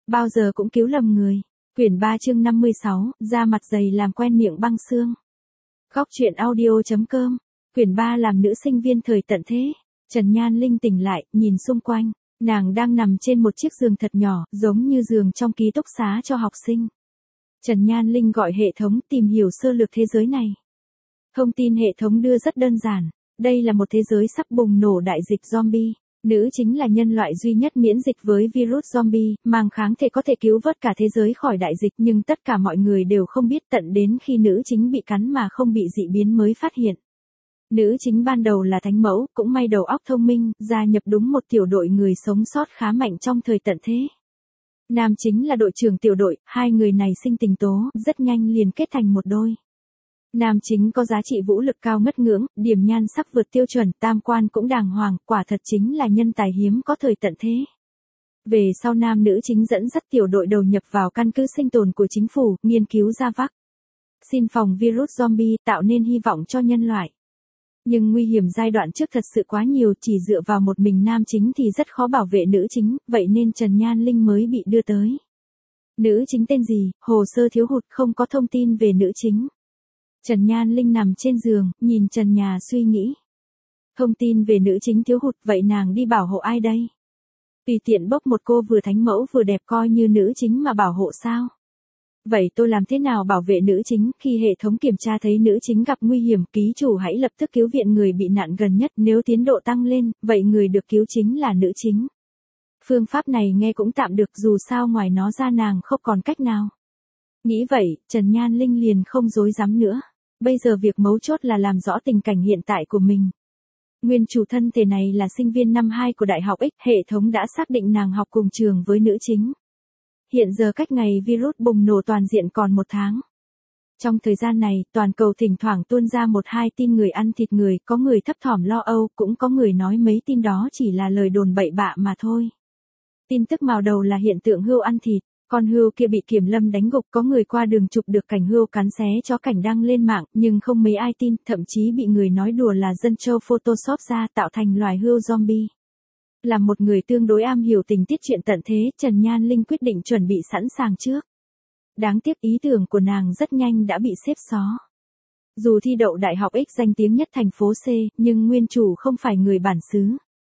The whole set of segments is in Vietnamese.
bao giờ cũng cứu lầm người. Quyển 3 chương 56, da mặt dày làm quen miệng băng xương. Góc truyện audio.com. Quyển 3 làm nữ sinh viên thời tận thế. Trần Nhan Linh tỉnh lại, nhìn xung quanh. Nàng đang nằm trên một chiếc giường thật nhỏ, giống như giường trong ký túc xá cho học sinh. Trần Nhan Linh gọi hệ thống tìm hiểu sơ lược thế giới này. Thông tin hệ thống đưa rất đơn giản. Đây là một thế giới sắp bùng nổ đại dịch zombie. Nữ chính là nhân loại duy nhất miễn dịch với virus zombie, mang kháng thể có thể cứu vớt cả thế giới khỏi đại dịch, nhưng tất cả mọi người đều không biết tận đến khi nữ chính bị cắn mà không bị dị biến mới phát hiện. Nữ chính ban đầu là thánh mẫu, cũng may đầu óc thông minh, gia nhập đúng một tiểu đội người sống sót khá mạnh trong thời tận thế. Nam chính là đội trưởng tiểu đội, hai người này sinh tình tố, rất nhanh liền kết thành một đôi. Nam chính có giá trị vũ lực cao ngất ngưỡng, điểm nhan sắc vượt tiêu chuẩn, tam quan cũng đàng hoàng, quả thật chính là nhân tài hiếm có thời tận thế. Về sau nam nữ chính dẫn dắt tiểu đội đầu nhập vào căn cứ sinh tồn của chính phủ, nghiên cứu ra vaccine phòng virus zombie, tạo nên hy vọng cho nhân loại. Nhưng nguy hiểm giai đoạn trước thật sự quá nhiều, chỉ dựa vào một mình nam chính thì rất khó bảo vệ nữ chính, vậy nên Trần Nhan Linh mới bị đưa tới. Nữ chính tên gì, hồ sơ thiếu hụt, không có thông tin về nữ chính. Trần Nhan Linh nằm trên giường, nhìn trần nhà suy nghĩ. Thông tin về nữ chính thiếu hụt, vậy nàng đi bảo hộ ai đây? Tùy tiện bốc một cô vừa thánh mẫu vừa đẹp coi như nữ chính mà bảo hộ sao? Vậy tôi làm thế nào bảo vệ nữ chính? Khi hệ thống kiểm tra thấy nữ chính gặp nguy hiểm, ký chủ hãy lập tức cứu viện người bị nạn gần nhất, nếu tiến độ tăng lên, vậy người được cứu chính là nữ chính. Phương pháp này nghe cũng tạm được, dù sao ngoài nó ra nàng không còn cách nào. Nghĩ vậy, Trần Nhan Linh liền không dối dám nữa. Bây giờ việc mấu chốt là làm rõ tình cảnh hiện tại của mình. Nguyên chủ thân thể này là sinh viên năm 2 của Đại học X, hệ thống đã xác định nàng học cùng trường với nữ chính. Hiện giờ cách ngày virus bùng nổ toàn diện còn 1 tháng. Trong thời gian này, toàn cầu thỉnh thoảng tuôn ra 1-2 tin người ăn thịt người, có người thấp thỏm lo âu, cũng có người nói mấy tin đó chỉ là lời đồn bậy bạ mà thôi. Tin tức mào đầu là hiện tượng hươu ăn thịt. Con hươu kia bị kiểm lâm đánh gục, có người qua đường chụp được cảnh hươu cắn xé chó cảnh đăng lên mạng, nhưng không mấy ai tin, thậm chí bị người nói đùa là dân châu Photoshop ra tạo thành loài hươu zombie. Là một người tương đối am hiểu tình tiết chuyện tận thế, Trần Nhan Linh quyết định chuẩn bị sẵn sàng trước. Đáng tiếc ý tưởng của nàng rất nhanh đã bị xếp xó. Dù thi đậu Đại học X danh tiếng nhất thành phố C, nhưng nguyên chủ không phải người bản xứ.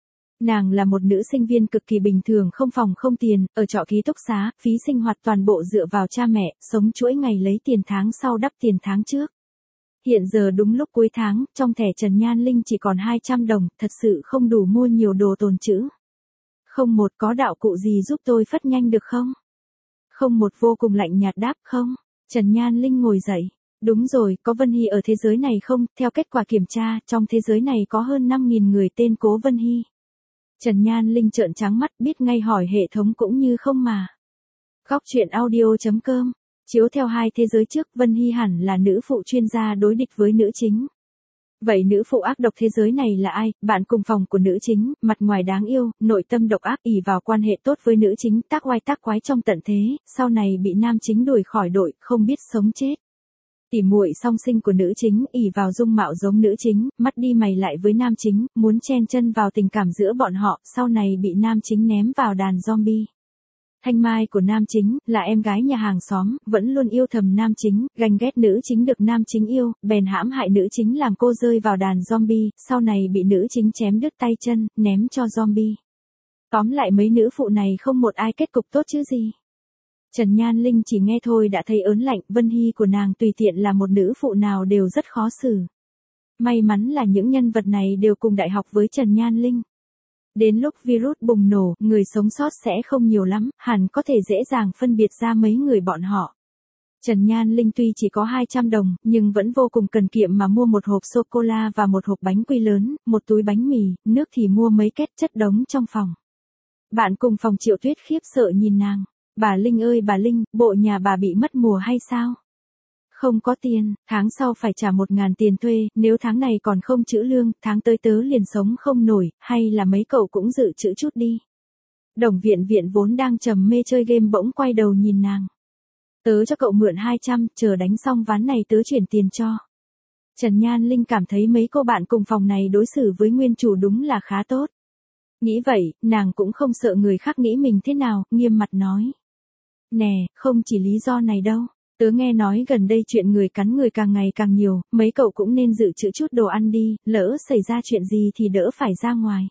Nàng là một nữ sinh viên cực kỳ bình thường, không phòng không tiền, ở trọ ký túc xá, phí sinh hoạt toàn bộ dựa vào cha mẹ, sống chuỗi ngày lấy tiền tháng sau đắp tiền tháng trước. Hiện giờ đúng lúc cuối tháng, trong thẻ Trần Nhan Linh chỉ còn 200 đồng, thật sự không đủ mua nhiều đồ tồn trữ. Không một có đạo cụ gì giúp tôi phất nhanh được không? Không một vô cùng lạnh nhạt đáp không. Trần Nhan Linh ngồi dậy. Đúng rồi, có Vân Hy ở thế giới này không? Theo kết quả kiểm tra, trong thế giới này có hơn 5.000 người tên Cố Vân Hy. Trần Nhan Linh trợn trắng mắt, biết ngay hỏi hệ thống cũng như không mà. Góc truyện audio.com. Chiếu theo 2 thế giới trước, Vân Hy hẳn là nữ phụ chuyên gia đối địch với nữ chính. Vậy nữ phụ ác độc thế giới này là ai? Bạn cùng phòng của nữ chính, mặt ngoài đáng yêu, nội tâm độc ác, ỷ vào quan hệ tốt với nữ chính, tác oai tác quái trong tận thế, sau này bị nam chính đuổi khỏi đội, không biết sống chết. Tỉ muội song sinh của nữ chính, ỷ vào dung mạo giống nữ chính, mắt đi mày lại với nam chính, muốn chen chân vào tình cảm giữa bọn họ, sau này bị nam chính ném vào đàn zombie. Thanh mai của nam chính, là em gái nhà hàng xóm, vẫn luôn yêu thầm nam chính, ganh ghét nữ chính được nam chính yêu, bèn hãm hại nữ chính làm cô rơi vào đàn zombie, sau này bị nữ chính chém đứt tay chân, ném cho zombie. Tóm lại mấy nữ phụ này không một ai kết cục tốt chứ gì. Trần Nhan Linh chỉ nghe thôi đã thấy ớn lạnh, Vân Hy của nàng tùy tiện là một nữ phụ nào đều rất khó xử. May mắn là những nhân vật này đều cùng đại học với Trần Nhan Linh. Đến lúc virus bùng nổ, người sống sót sẽ không nhiều lắm, hẳn có thể dễ dàng phân biệt ra mấy người bọn họ. Trần Nhan Linh tuy chỉ có 200 đồng, nhưng vẫn vô cùng cần kiệm mà mua một hộp sô-cô-la và một hộp bánh quy lớn, một túi bánh mì, nước thì mua mấy két chất đống trong phòng. Bạn cùng phòng Triệu Tuyết khiếp sợ nhìn nàng. Bà Linh ơi bà Linh, bộ nhà bà bị mất mùa hay sao? Không có tiền, tháng sau phải trả 1.000 tiền thuê, nếu tháng này còn không trữ lương, tháng tới tớ liền sống không nổi, hay là mấy cậu cũng dự trữ chút đi. Đồng Viện Viện vốn đang trầm mê chơi game bỗng quay đầu nhìn nàng. Tớ cho cậu mượn 200, chờ đánh xong ván này tớ chuyển tiền cho. Trần Nhan Linh cảm thấy mấy cô bạn cùng phòng này đối xử với nguyên chủ đúng là khá tốt. Nghĩ vậy, nàng cũng không sợ người khác nghĩ mình thế nào, nghiêm mặt nói. Nè, không chỉ lý do này đâu. Tớ nghe nói gần đây chuyện người cắn người càng ngày càng nhiều, mấy cậu cũng nên dự trữ chút đồ ăn đi, lỡ xảy ra chuyện gì thì đỡ phải ra ngoài.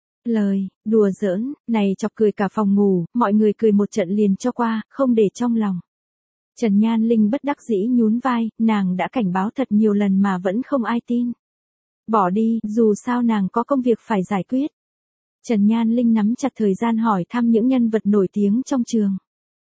Lời, đùa giỡn, này chọc cười cả phòng ngủ, mọi người cười một trận liền cho qua, không để trong lòng. Trần Nhan Linh bất đắc dĩ nhún vai, nàng đã cảnh báo thật nhiều lần mà vẫn không ai tin. Bỏ đi, dù sao nàng có công việc phải giải quyết. Trần Nhan Linh nắm chặt thời gian hỏi thăm những nhân vật nổi tiếng trong trường.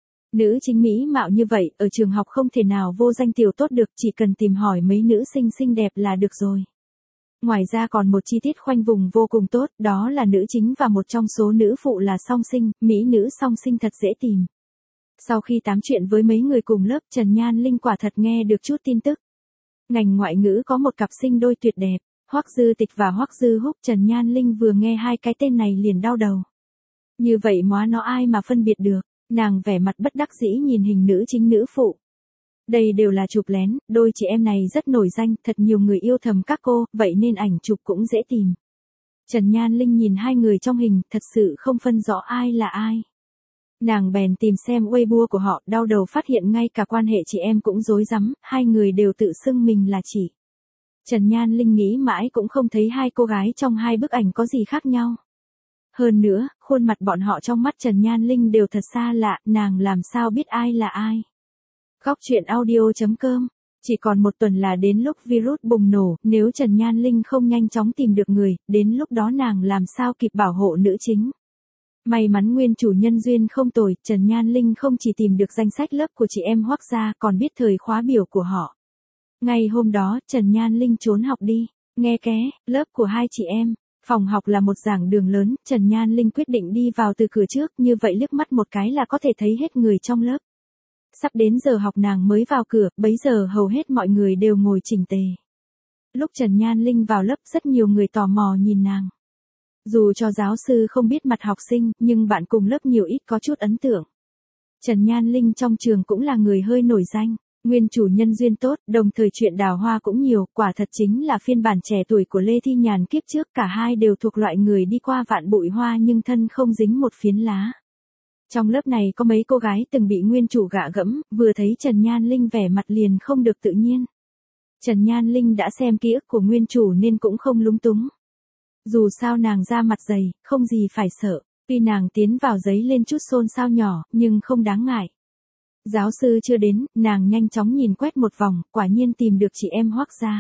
Nữ chính mỹ mạo như vậy, ở trường học không thể nào vô danh tiểu tốt được, chỉ cần tìm hỏi mấy nữ sinh xinh đẹp là được rồi. Ngoài ra còn một chi tiết khoanh vùng vô cùng tốt, đó là nữ chính và một trong số nữ phụ là song sinh, mỹ nữ song sinh thật dễ tìm. Sau khi tám chuyện với mấy người cùng lớp, Trần Nhan Linh quả thật nghe được chút tin tức. Ngành ngoại ngữ có một cặp sinh đôi tuyệt đẹp, Hoắc Dư Tịch và Hoắc Dư Húc. Trần Nhan Linh vừa nghe hai cái tên này liền đau đầu. Như vậy móa nó ai mà phân biệt được, nàng vẻ mặt bất đắc dĩ nhìn hình nữ chính nữ phụ. Đây đều là chụp lén, đôi chị em này rất nổi danh, thật nhiều người yêu thầm các cô, vậy nên ảnh chụp cũng dễ tìm. Trần Nhan Linh nhìn hai người trong hình, thật sự không phân rõ ai là ai. Nàng bèn tìm xem Weibo của họ, đau đầu phát hiện ngay cả quan hệ chị em cũng rối rắm, hai người đều tự xưng mình là chị. Trần Nhan Linh nghĩ mãi cũng không thấy hai cô gái trong hai bức ảnh có gì khác nhau. Hơn nữa, khuôn mặt bọn họ trong mắt Trần Nhan Linh đều thật xa lạ, nàng làm sao biết ai là ai. Góc truyện audio.com. Chỉ còn một tuần là đến lúc virus bùng nổ, nếu Trần Nhan Linh không nhanh chóng tìm được người, đến lúc đó nàng làm sao kịp bảo hộ nữ chính. May mắn nguyên chủ nhân duyên không tồi, Trần Nhan Linh không chỉ tìm được danh sách lớp của chị em Hoắc gia, còn biết thời khóa biểu của họ. Ngày hôm đó, Trần Nhan Linh trốn học đi, nghe ké, lớp của hai chị em. Phòng học là một giảng đường lớn, Trần Nhan Linh quyết định đi vào từ cửa trước, như vậy liếc mắt một cái là có thể thấy hết người trong lớp. Sắp đến giờ học nàng mới vào cửa, bấy giờ hầu hết mọi người đều ngồi chỉnh tề. Lúc Trần Nhan Linh vào lớp rất nhiều người tò mò nhìn nàng. Dù cho giáo sư không biết mặt học sinh, nhưng bạn cùng lớp nhiều ít có chút ấn tượng. Trần Nhan Linh trong trường cũng là người hơi nổi danh, nguyên chủ nhân duyên tốt, đồng thời chuyện đào hoa cũng nhiều, quả thật chính là phiên bản trẻ tuổi của Lê Thi Nhàn kiếp trước, cả hai đều thuộc loại người đi qua vạn bụi hoa nhưng thân không dính một phiến lá. Trong lớp này có mấy cô gái từng bị nguyên chủ gạ gẫm, vừa thấy Trần Nhan Linh vẻ mặt liền không được tự nhiên. Trần Nhan Linh đã xem ký ức của nguyên chủ nên cũng không lúng túng. Dù sao nàng da mặt dày, không gì phải sợ, tuy nàng tiến vào giấy lên chút xôn xao nhỏ, nhưng không đáng ngại. Giáo sư chưa đến, nàng nhanh chóng nhìn quét một vòng, quả nhiên tìm được chị em Hoắc gia.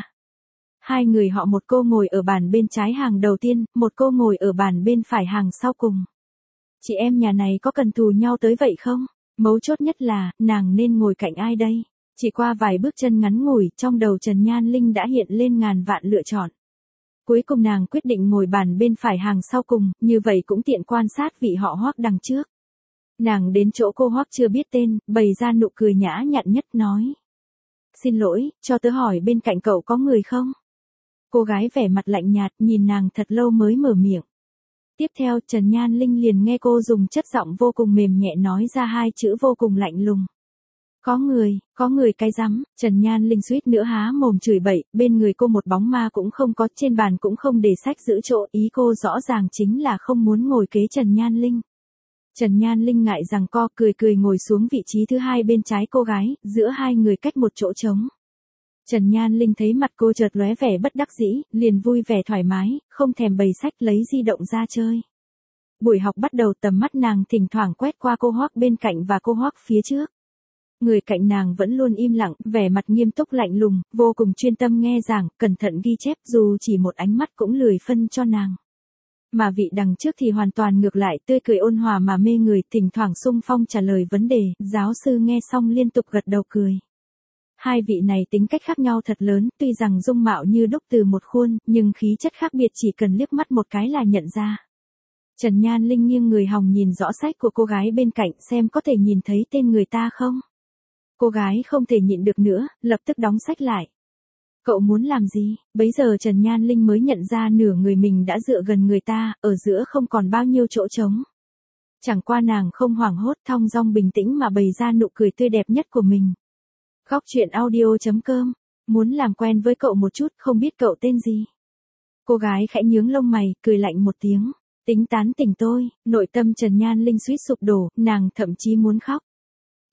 Hai người họ, một cô ngồi ở bàn bên trái hàng đầu tiên, một cô ngồi ở bàn bên phải hàng sau cùng. Chị em nhà này có cần thù nhau tới vậy không? Mấu chốt nhất là, nàng nên ngồi cạnh ai đây? Chỉ qua vài bước chân ngắn ngủi, trong đầu Trần Nhan Linh đã hiện lên ngàn vạn lựa chọn. Cuối cùng nàng quyết định ngồi bàn bên phải hàng sau cùng, như vậy cũng tiện quan sát vị họ Hoắc đằng trước. Nàng đến chỗ cô Hoắc chưa biết tên, bày ra nụ cười nhã nhặn nhất nói. Xin lỗi, cho tớ hỏi bên cạnh cậu có người không? Cô gái vẻ mặt lạnh nhạt nhìn nàng thật lâu mới mở miệng. Tiếp theo Trần Nhan Linh liền nghe cô dùng chất giọng vô cùng mềm nhẹ nói ra hai chữ vô cùng lạnh lùng. Có người cái rắm, Trần Nhan Linh suýt nữa há mồm chửi bậy, bên người cô một bóng ma cũng không có, trên bàn cũng không để sách giữ chỗ, ý cô rõ ràng chính là không muốn ngồi kế Trần Nhan Linh. Trần Nhan Linh ngại rằng co cười ngồi xuống vị trí thứ hai bên trái cô gái, giữa hai người cách một chỗ trống. Trần Nhan Linh thấy mặt cô chợt lóe vẻ bất đắc dĩ, liền vui vẻ thoải mái, không thèm bày sách lấy di động ra chơi. Buổi học bắt đầu, tầm mắt nàng thỉnh thoảng quét qua cô Hoắc bên cạnh và cô Hoắc phía trước. Người cạnh nàng vẫn luôn im lặng, vẻ mặt nghiêm túc lạnh lùng, vô cùng chuyên tâm nghe giảng, cẩn thận ghi chép, dù chỉ một ánh mắt cũng lười phân cho nàng. Mà vị đằng trước thì hoàn toàn ngược lại, tươi cười ôn hòa mà mê người, thỉnh thoảng xung phong trả lời vấn đề, giáo sư nghe xong liên tục gật đầu cười. Hai vị này tính cách khác nhau thật lớn, tuy rằng dung mạo như đúc từ một khuôn, nhưng khí chất khác biệt chỉ cần liếc mắt một cái là nhận ra. Trần Nhan Linh nghiêng người hòng nhìn rõ sách của cô gái bên cạnh xem có thể nhìn thấy tên người ta không. Cô gái không thể nhịn được nữa, lập tức đóng sách lại. Cậu muốn làm gì? Bấy giờ Trần Nhan Linh mới nhận ra nửa người mình đã dựa gần người ta, ở giữa không còn bao nhiêu chỗ trống. Chẳng qua nàng không hoảng hốt, thong dong bình tĩnh mà bày ra nụ cười tươi đẹp nhất của mình. Góc truyện audio.com. Muốn làm quen với cậu một chút, không biết cậu tên gì? Cô gái khẽ nhướng lông mày, cười lạnh một tiếng. Tính tán tỉnh tôi, nội tâm Trần Nhan Linh suýt sụp đổ, nàng thậm chí muốn khóc.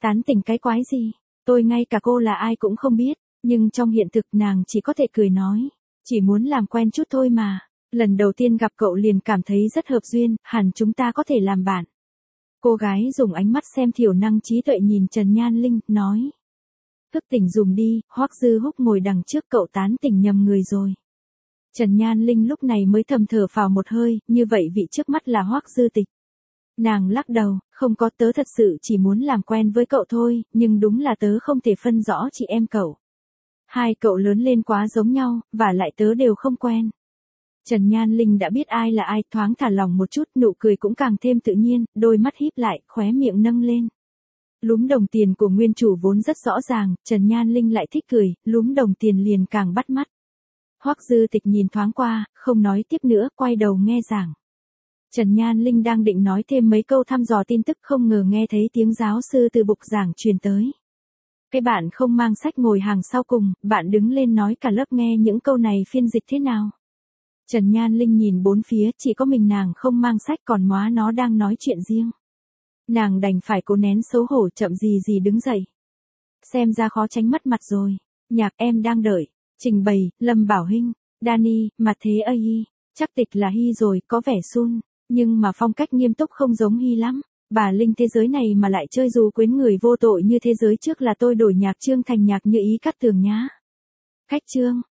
Tán tỉnh cái quái gì? Tôi ngay cả cô là ai cũng không biết, nhưng trong hiện thực nàng chỉ có thể cười nói. Chỉ muốn làm quen chút thôi mà. Lần đầu tiên gặp cậu liền cảm thấy rất hợp duyên, hẳn chúng ta có thể làm bạn. Cô gái dùng ánh mắt xem thiểu năng trí tuệ nhìn Trần Nhan Linh, nói. Thức tỉnh dùm đi, Hoắc Dư Húc ngồi đằng trước cậu tán tỉnh nhầm người rồi. Trần Nhan Linh lúc này mới thầm thở phào một hơi, như vậy vị trước mắt là Hoắc Dư Tịch. Nàng lắc đầu, không có, tớ thật sự chỉ muốn làm quen với cậu thôi, nhưng đúng là tớ không thể phân rõ chị em cậu. Hai cậu lớn lên quá giống nhau, và lại tớ đều không quen. Trần Nhan Linh đã biết ai là ai, thoáng thả lòng một chút, nụ cười cũng càng thêm tự nhiên, đôi mắt híp lại, khóe miệng nâng lên. Lúm đồng tiền của nguyên chủ vốn rất rõ ràng, Trần Nhan Linh lại thích cười, lúm đồng tiền liền càng bắt mắt. Hoắc Dư Tịch nhìn thoáng qua, không nói tiếp nữa, quay đầu nghe giảng. Trần Nhan Linh đang định nói thêm mấy câu thăm dò tin tức, không ngờ nghe thấy tiếng giáo sư từ bục giảng truyền tới. Cái bạn không mang sách ngồi hàng sau cùng, bạn đứng lên nói cả lớp nghe những câu này phiên dịch thế nào. Trần Nhan Linh nhìn bốn phía, chỉ có mình nàng không mang sách, còn móa nó đang nói chuyện riêng. Nàng đành phải cố nén xấu hổ, chậm gì gì đứng dậy. Xem ra khó tránh mất mặt rồi. Nhạc em đang đợi. Trình bày, Lâm Bảo Hinh, Dani, mặt thế AI. Chắc Tịch là Hy rồi, có vẻ sun. Nhưng mà phong cách nghiêm túc không giống Hy lắm. Bà Linh thế giới này mà lại chơi dù quyến người vô tội như thế giới trước là tôi đổi nhạc Trương thành nhạc Như Ý Cát Tường nhá. Cách Trương,